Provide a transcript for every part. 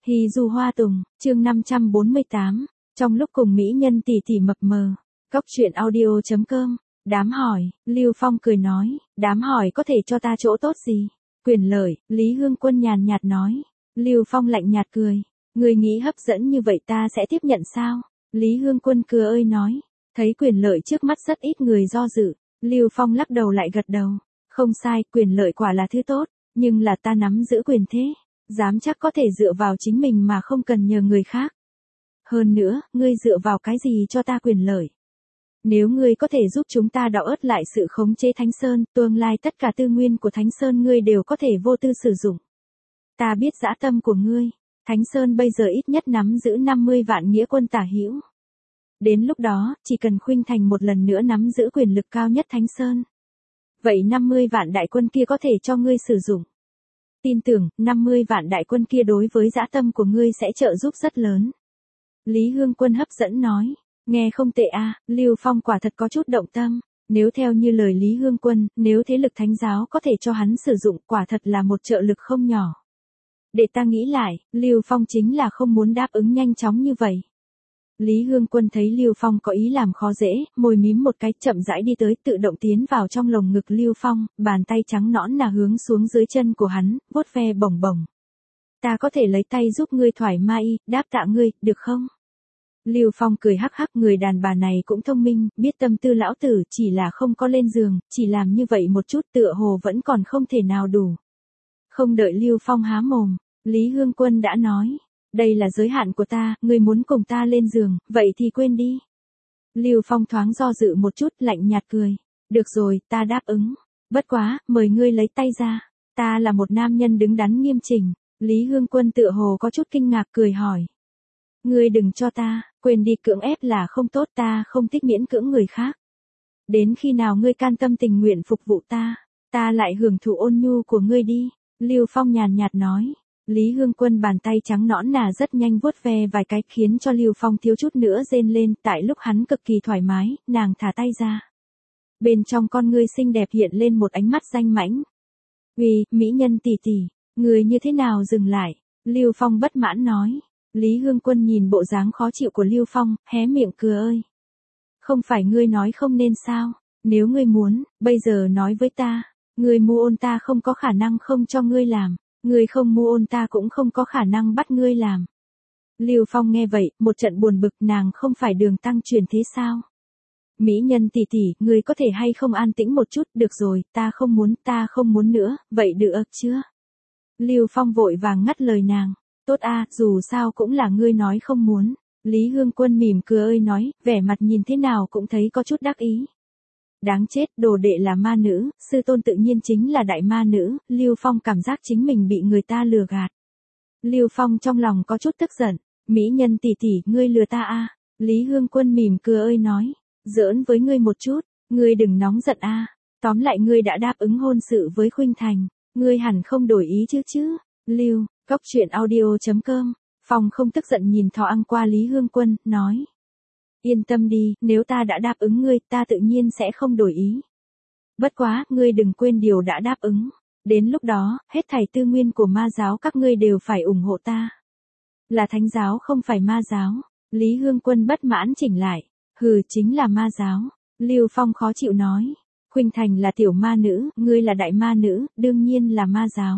Hì dù hoa tùng, chương 548, trong lúc cùng mỹ nhân tỷ tỷ mập mờ. Cóc truyện audio.com, đám hỏi, Lưu Phong cười nói, đám hỏi có thể cho ta chỗ tốt gì? Quyền lợi, Lý Hương Quân nhàn nhạt nói. Lưu Phong lạnh nhạt cười, người nghĩ hấp dẫn như vậy ta sẽ tiếp nhận sao? Lý Hương Quân cười ơi nói, thấy quyền lợi trước mắt rất ít người do dự. Lưu Phong lắc đầu lại gật đầu, không sai, quyền lợi quả là thứ tốt, nhưng là ta nắm giữ quyền thế. Dám chắc có thể dựa vào chính mình mà không cần nhờ người khác. Hơn nữa, ngươi dựa vào cái gì cho ta quyền lợi? Nếu ngươi có thể giúp chúng ta đào ớt lại sự khống chế Thánh Sơn, tương lai tất cả tư nguyên của Thánh Sơn ngươi đều có thể vô tư sử dụng. Ta biết dã tâm của ngươi, Thánh Sơn bây giờ ít nhất nắm giữ 50 vạn nghĩa quân tả hữu. Đến lúc đó, chỉ cần Khuynh Thành một lần nữa nắm giữ quyền lực cao nhất Thánh Sơn. Vậy 50 vạn đại quân kia có thể cho ngươi sử dụng. Tin tưởng, 50 vạn đại quân kia đối với dã tâm của ngươi sẽ trợ giúp rất lớn. Lý Hương Quân hấp dẫn nói, nghe không tệ a. Lưu Phong quả thật có chút động tâm, nếu theo như lời Lý Hương Quân, nếu thế lực thánh giáo có thể cho hắn sử dụng quả thật là một trợ lực không nhỏ. Để ta nghĩ lại, Lưu Phong chính là không muốn đáp ứng nhanh chóng như vậy. Lý Hương Quân thấy Lưu Phong có ý làm khó dễ, môi mím một cái chậm rãi đi tới tự động tiến vào trong lồng ngực Lưu Phong, bàn tay trắng nõn nà hướng xuống dưới chân của hắn, vuốt ve bồng bồng. Ta có thể lấy tay giúp ngươi thoải mái, đáp tạ ngươi, được không? Lưu Phong cười hắc hắc, người đàn bà này cũng thông minh, biết tâm tư lão tử, chỉ là không có lên giường, chỉ làm như vậy một chút tựa hồ vẫn còn không thể nào đủ. Không đợi Lưu Phong há mồm, Lý Hương Quân đã nói. Đây là giới hạn của ta, ngươi muốn cùng ta lên giường, vậy thì quên đi. Lưu Phong thoáng do dự một chút, lạnh nhạt cười. Được rồi, ta đáp ứng. Bất quá, mời ngươi lấy tay ra. Ta là một nam nhân đứng đắn nghiêm chỉnh. Lý Hương Quân tựa hồ có chút kinh ngạc cười hỏi. Ngươi đừng cho ta, quên đi, cưỡng ép là không tốt, ta không thích miễn cưỡng người khác. Đến khi nào ngươi can tâm tình nguyện phục vụ ta lại hưởng thụ ôn nhu của ngươi đi. Lưu Phong nhàn nhạt nói. Lý Hương Quân bàn tay trắng nõn nà rất nhanh vuốt ve vài cái khiến cho Lưu Phong thiếu chút nữa rên lên, tại lúc hắn cực kỳ thoải mái, nàng thả tay ra. Bên trong con ngươi xinh đẹp hiện lên một ánh mắt danh mãnh. Uy, mỹ nhân tỷ tỷ, người như thế nào dừng lại? Lưu Phong bất mãn nói. Lý Hương Quân nhìn bộ dáng khó chịu của Lưu Phong, hé miệng cười ơi. Không phải ngươi nói không nên sao? Nếu ngươi muốn, bây giờ nói với ta, ngươi mua ôn ta không có khả năng không cho ngươi làm. Ngươi không mua ôn ta cũng không có khả năng bắt ngươi làm. Lưu Phong nghe vậy, một trận buồn bực, nàng không phải Đường Tăng truyền thế sao? Mỹ nhân tỷ tỷ, ngươi có thể hay không an tĩnh một chút, được rồi, ta không muốn nữa, vậy được chưa? Lưu Phong vội vàng ngắt lời nàng, tốt a, dù sao cũng là ngươi nói không muốn. Lý Hương Quân mỉm cười ơi nói, vẻ mặt nhìn thế nào cũng thấy có chút đắc ý. Đáng chết, đồ đệ là ma nữ, sư tôn tự nhiên chính là đại ma nữ, Lưu Phong cảm giác chính mình bị người ta lừa gạt. Lưu Phong trong lòng có chút tức giận, mỹ nhân tỷ tỷ, ngươi lừa ta a. Lý Hương Quân mỉm cười ơi nói, giỡn với ngươi một chút, ngươi đừng nóng giận a. Tóm lại ngươi đã đáp ứng hôn sự với Khuynh Thành, ngươi hẳn không đổi ý chứ. Lưu, Cóc truyện audio.com, Phong không tức giận nhìn thò ăn qua Lý Hương Quân, nói. Yên tâm đi, nếu ta đã đáp ứng ngươi, ta tự nhiên sẽ không đổi ý. Bất quá, ngươi đừng quên điều đã đáp ứng. Đến lúc đó, hết thảy tư nguyên của ma giáo các ngươi đều phải ủng hộ ta. Là thánh giáo không phải ma giáo. Lý Hương Quân bất mãn chỉnh lại. Hừ, chính là ma giáo. Lưu Phong khó chịu nói. Khuynh Thành là tiểu ma nữ, ngươi là đại ma nữ, đương nhiên là ma giáo.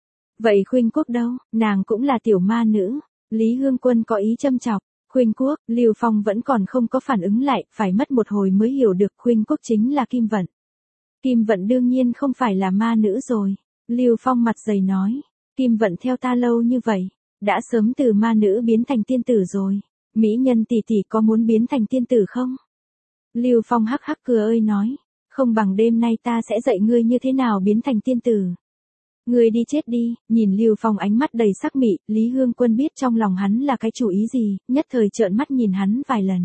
Vậy Khuynh Quốc đâu, nàng cũng là tiểu ma nữ. Lý Hương Quân có ý châm chọc. Khuynh Quốc, Lưu Phong vẫn còn không có phản ứng lại, phải mất một hồi mới hiểu được Khuynh Quốc chính là Kim Vận. Kim Vận đương nhiên không phải là ma nữ rồi. Lưu Phong mặt dày nói, Kim Vận theo ta lâu như vậy, đã sớm từ ma nữ biến thành tiên tử rồi. Mỹ nhân tỷ tỷ có muốn biến thành tiên tử không? Lưu Phong hắc hắc cười ơi nói, không bằng đêm nay ta sẽ dạy ngươi như thế nào biến thành tiên tử. Ngươi đi chết đi, nhìn Lưu Phong ánh mắt đầy sắc mị, Lý Hương Quân biết trong lòng hắn là cái chủ ý gì, nhất thời trợn mắt nhìn hắn vài lần.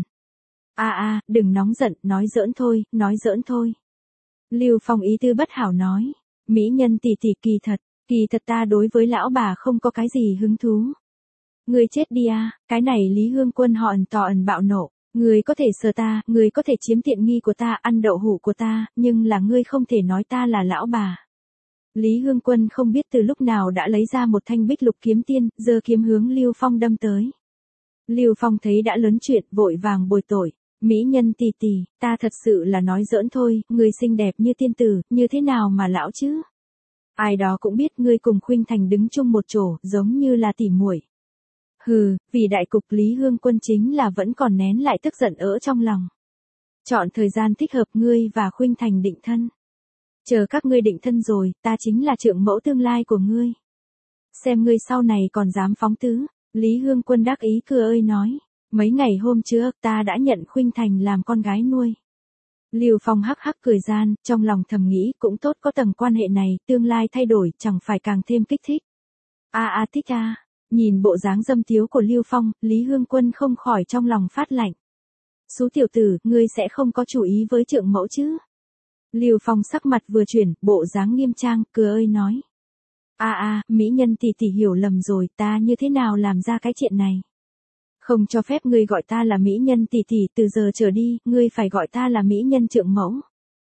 Đừng nóng giận, nói giỡn thôi. Lưu Phong ý tư bất hảo nói, mỹ nhân tỷ tỷ kỳ thật ta đối với lão bà không có cái gì hứng thú. Ngươi chết đi a, cái này Lý Hương Quân họ ẩn bạo nộ, ngươi có thể sờ ta, ngươi có thể chiếm tiện nghi của ta, ăn đậu hũ của ta, nhưng là ngươi không thể nói ta là lão bà. Lý Hương Quân không biết từ lúc nào đã lấy ra một thanh bích lục kiếm tiên, giơ kiếm hướng Lưu Phong đâm tới. Lưu Phong thấy đã lớn chuyện, vội vàng bồi tội. Mỹ nhân tỷ tỷ, ta thật sự là nói giỡn thôi, người xinh đẹp như tiên tử, như thế nào mà lão chứ? Ai đó cũng biết ngươi cùng Khuynh Thành đứng chung một chỗ, giống như là tỉ muội. Hừ, vì đại cục Lý Hương Quân chính là vẫn còn nén lại tức giận ở trong lòng. Chọn thời gian thích hợp ngươi và Khuynh Thành định thân. Chờ các ngươi định thân rồi, ta chính là trượng mẫu tương lai của ngươi. Xem ngươi sau này còn dám phóng tứ. Lý Hương Quân đắc ý cười ơi nói. Mấy ngày hôm trước ta đã nhận Khuynh Thành làm con gái nuôi. Lưu Phong hắc hắc cười gian, trong lòng thầm nghĩ cũng tốt có tầng quan hệ này, tương lai thay đổi chẳng phải càng thêm kích thích. Thích a. Nhìn bộ dáng dâm tiếu của Lưu Phong, Lý Hương Quân không khỏi trong lòng phát lạnh. Sú tiểu tử, ngươi sẽ không có chủ ý với trượng mẫu chứ? Lưu Phong sắc mặt vừa chuyển, bộ dáng nghiêm trang, cười ơi nói. Mỹ nhân tỷ tỷ hiểu lầm rồi, ta như thế nào làm ra cái chuyện này? Không cho phép ngươi gọi ta là mỹ nhân tỷ tỷ, từ giờ trở đi, ngươi phải gọi ta là mỹ nhân trượng mẫu.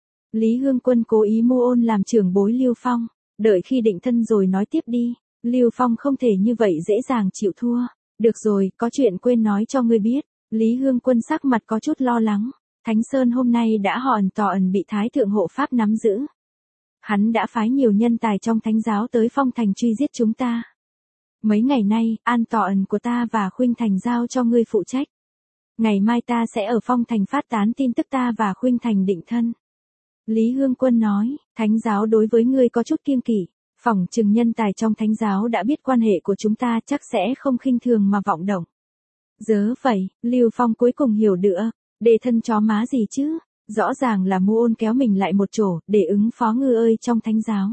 Lý Hương Quân cố ý mưu ôn làm trưởng bối Lưu Phong, đợi khi định thân rồi nói tiếp đi. Lưu Phong không thể như vậy dễ dàng chịu thua. Được rồi, có chuyện quên nói cho ngươi biết. Lý Hương Quân sắc mặt có chút lo lắng. Thánh Sơn hôm nay đã hòn tỏ ẩn bị Thái Thượng Hộ Pháp nắm giữ. Hắn đã phái nhiều nhân tài trong thánh giáo tới Phong Thành truy giết chúng ta. Mấy ngày nay, an tỏ ẩn của ta và Khuynh Thành giao cho ngươi phụ trách. Ngày mai ta sẽ ở Phong Thành phát tán tin tức ta và Khuynh Thành định thân. Lý Hương Quân nói, thánh giáo đối với ngươi có chút kiêng kỵ. Phỏng chừng nhân tài trong thánh giáo đã biết quan hệ của chúng ta chắc sẽ không khinh thường mà vọng động. Dớ vậy, Lưu Phong cuối cùng hiểu được, để thân chó má gì chứ, rõ ràng là mưu ôn kéo mình lại một chỗ, để ứng phó ngư ơi trong thánh giáo.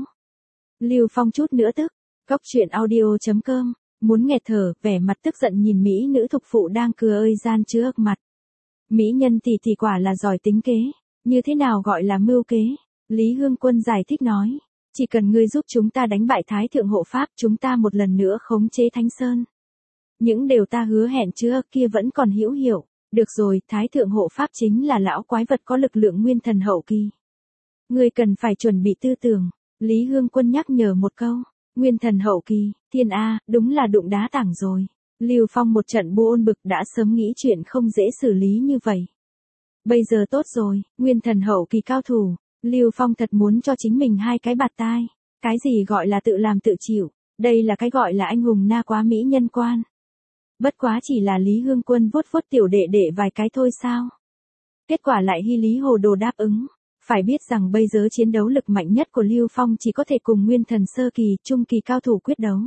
Lưu Phong chút nữa tức, Cóc truyện audio.com, muốn nghẹt thở, vẻ mặt tức giận nhìn mỹ nữ thục phụ đang cười ơi gian trước mặt. Mỹ nhân tỷ tỷ quả là giỏi tính kế, như thế nào gọi là mưu kế? Lý Hương Quân giải thích nói. Chỉ cần ngươi giúp chúng ta đánh bại Thái Thượng Hộ Pháp, chúng ta một lần nữa khống chế Thánh Sơn. Những điều ta hứa hẹn chưa kia vẫn còn hữu hiệu. Được rồi, Thái Thượng Hộ Pháp chính là lão quái vật có lực lượng nguyên thần hậu kỳ. Ngươi cần phải chuẩn bị tư tưởng. Lý Hương Quân nhắc nhở một câu. Nguyên thần hậu kỳ, thiên A, đúng là đụng đá tảng rồi. Lưu Phong một trận bu ôn bực đã sớm nghĩ chuyện không dễ xử lý như vậy. Bây giờ tốt rồi, nguyên thần hậu kỳ cao thủ. Lưu Phong thật muốn cho chính mình hai cái bạt tai. Cái gì gọi là tự làm tự chịu, đây là cái gọi là anh hùng na quá mỹ nhân quan. Bất quá chỉ là Lý Hương Quân vuốt vuốt tiểu đệ đệ vài cái thôi sao. Kết quả lại hy lý hồ đồ đáp ứng. Phải biết rằng bây giờ chiến đấu lực mạnh nhất của Lưu Phong chỉ có thể cùng nguyên thần sơ kỳ, trung kỳ cao thủ quyết đấu.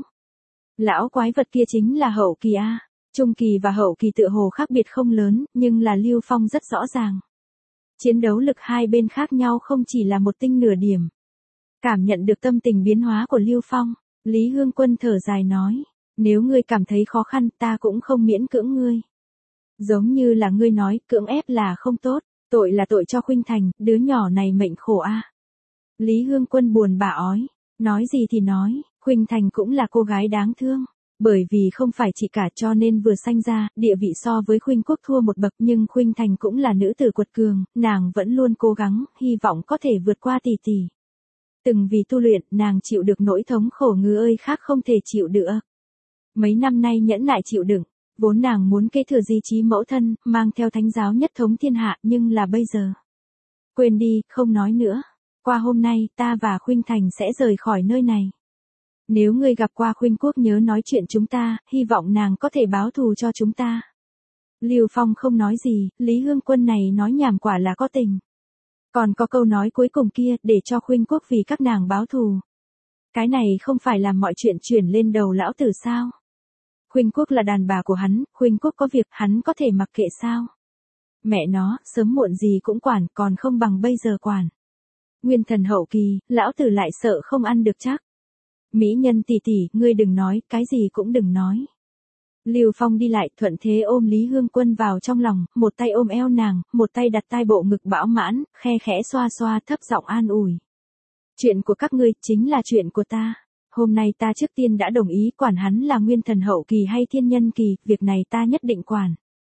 Lão quái vật kia chính là hậu kỳ A. Trung kỳ và hậu kỳ tựa hồ khác biệt không lớn, nhưng là Lưu Phong rất rõ ràng. Chiến đấu lực hai bên khác nhau không chỉ là một tinh nửa điểm. Cảm nhận được tâm tình biến hóa của Lưu Phong, Lý Hương Quân thở dài nói, nếu ngươi cảm thấy khó khăn ta cũng không miễn cưỡng ngươi. Giống như là ngươi nói, cưỡng ép là không tốt, tội là tội cho Khuynh Thành, đứa nhỏ này mệnh khổ a. Lý Hương Quân buồn bã ói, nói gì thì nói, Khuynh Thành cũng là cô gái đáng thương. Bởi vì không phải chị cả cho nên vừa sanh ra, địa vị so với Khuynh Quốc thua một bậc nhưng Khuynh Thành cũng là nữ tử quật cường, nàng vẫn luôn cố gắng, hy vọng có thể vượt qua tỷ tỷ. Từng vì tu luyện, nàng chịu được nỗi thống khổ ngư ơi khác không thể chịu được. Mấy năm nay nhẫn nại chịu đựng, vốn nàng muốn kế thừa di chí mẫu thân, mang theo thánh giáo nhất thống thiên hạ nhưng là bây giờ. Quên đi, không nói nữa. Qua hôm nay, ta và Khuynh Thành sẽ rời khỏi nơi này. Nếu ngươi gặp qua Khuynh Quốc nhớ nói chuyện chúng ta, hy vọng nàng có thể báo thù cho chúng ta. Lưu Phong không nói gì, Lý Hương Quân này nói nhảm quả là có tình. Còn có câu nói cuối cùng kia, để cho Khuynh Quốc vì các nàng báo thù. Cái này không phải làm mọi chuyện chuyển lên đầu lão tử sao? Khuynh Quốc là đàn bà của hắn, Khuynh Quốc có việc hắn có thể mặc kệ sao? Mẹ nó, sớm muộn gì cũng quản, còn không bằng bây giờ quản. Nguyên thần hậu kỳ, lão tử lại sợ không ăn được chắc. Mỹ nhân tỷ tỷ, ngươi đừng nói, cái gì cũng đừng nói. Lưu Phong đi lại thuận thế ôm Lý Hương Quân vào trong lòng, một tay ôm eo nàng, một tay đặt tai bộ ngực bão mãn, khe khẽ xoa xoa thấp giọng an ủi. Chuyện của các ngươi chính là chuyện của ta. Hôm nay ta trước tiên đã đồng ý quản hắn là nguyên thần hậu kỳ hay thiên nhân kỳ, việc này ta nhất định quản.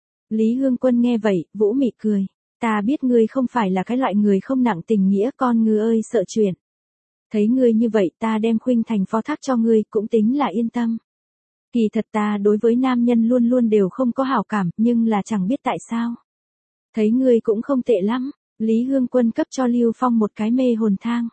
Lý Hương Quân nghe vậy, vũ mị cười. Ta biết ngươi không phải là cái loại người không nặng tình nghĩa con ngư ơi sợ chuyện. Thấy ngươi như vậy ta đem Khuynh Thành phó thác cho ngươi cũng tính là yên tâm. Kỳ thật ta đối với nam nhân luôn luôn đều không có hảo cảm, nhưng là chẳng biết tại sao. Thấy ngươi cũng không tệ lắm, Lý Hương Quân cấp cho Lưu Phong một cái mê hồn thang.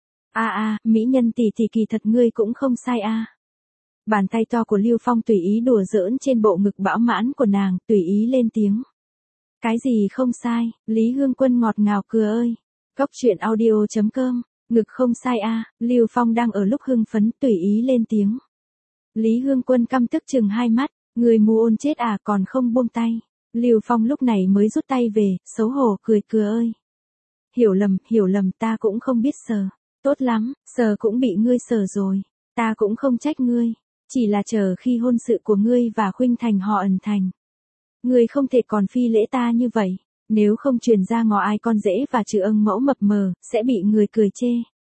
Mỹ nhân tỷ tỷ kỳ thật ngươi cũng không sai a. Bàn tay to của Lưu Phong tùy ý đùa giỡn trên bộ ngực bão mãn của nàng, tùy ý lên tiếng. Cái gì không sai, Lý Hương Quân ngọt ngào cười ơi. Cốc truyện audio.com, ngực không sai a. Lưu Phong đang ở lúc hưng phấn tùy ý lên tiếng. Lý Hương Quân căm tức chừng hai mắt, người mù ôn chết à còn không buông tay. Lưu Phong lúc này mới rút tay về, xấu hổ cười ơi. Hiểu lầm ta cũng không biết sờ. Tốt lắm, sờ cũng bị ngươi sờ rồi. Ta cũng không trách ngươi. Chỉ là chờ khi hôn sự của ngươi và Khuynh Thành họ ẩn thành. Ngươi không thể còn phi lễ ta như vậy. Nếu không truyền ra ngõ ai con rể và trừ ân mẫu mập mờ, sẽ bị người cười chê.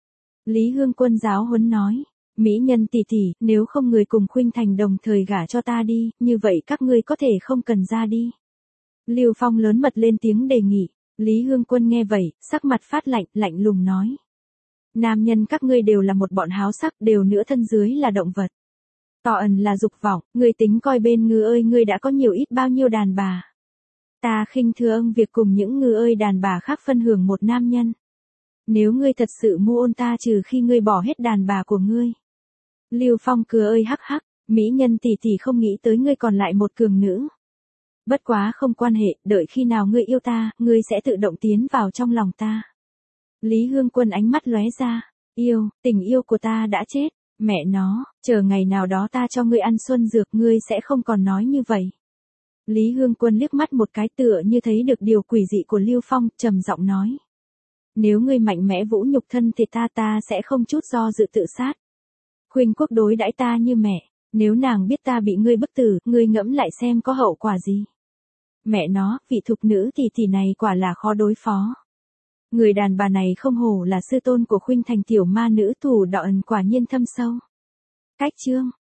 Lý Hương Quân giáo huấn nói. Mỹ nhân tỷ tỷ, nếu không người cùng Khuynh Thành đồng thời gả cho ta đi, như vậy các ngươi có thể không cần ra đi. Lưu Phong lớn mật lên tiếng đề nghị. Lý Hương Quân nghe vậy, sắc mặt phát lạnh, lạnh lùng nói. Nam nhân các ngươi đều là một bọn háo sắc, đều nửa thân dưới là động vật. Tỏ ẩn là dục vọng, ngươi tính coi bên ngư ơi ngươi đã có nhiều ít bao nhiêu đàn bà. Ta khinh thường việc cùng những ngư ơi đàn bà khác phân hưởng một nam nhân. Nếu ngươi thật sự mua ôn ta trừ khi ngươi bỏ hết đàn bà của ngươi. Lưu Phong cười ơi hắc hắc, mỹ nhân tỷ tỷ không nghĩ tới ngươi còn lại một cường nữ. Bất quá không quan hệ, đợi khi nào ngươi yêu ta, ngươi sẽ tự động tiến vào trong lòng ta. Lý Hương Quân ánh mắt lóe ra, tình yêu của ta đã chết, mẹ nó, chờ ngày nào đó ta cho ngươi ăn xuân dược ngươi sẽ không còn nói như vậy. Lý Hương Quân liếc mắt một cái tựa như thấy được điều quỷ dị của Lưu Phong, trầm giọng nói. Nếu ngươi mạnh mẽ vũ nhục thân thì ta sẽ không chút do dự tự sát. Khuynh Quốc đối đãi ta như mẹ, nếu nàng biết ta bị ngươi bức tử, ngươi ngẫm lại xem có hậu quả gì. Mẹ nó, vị thục nữ tỷ này quả là khó đối phó. Người đàn bà này không hổ là sư tôn của Khuynh Thành tiểu ma nữ thủ đạo ẩn quả nhiên thâm sâu. Cách chương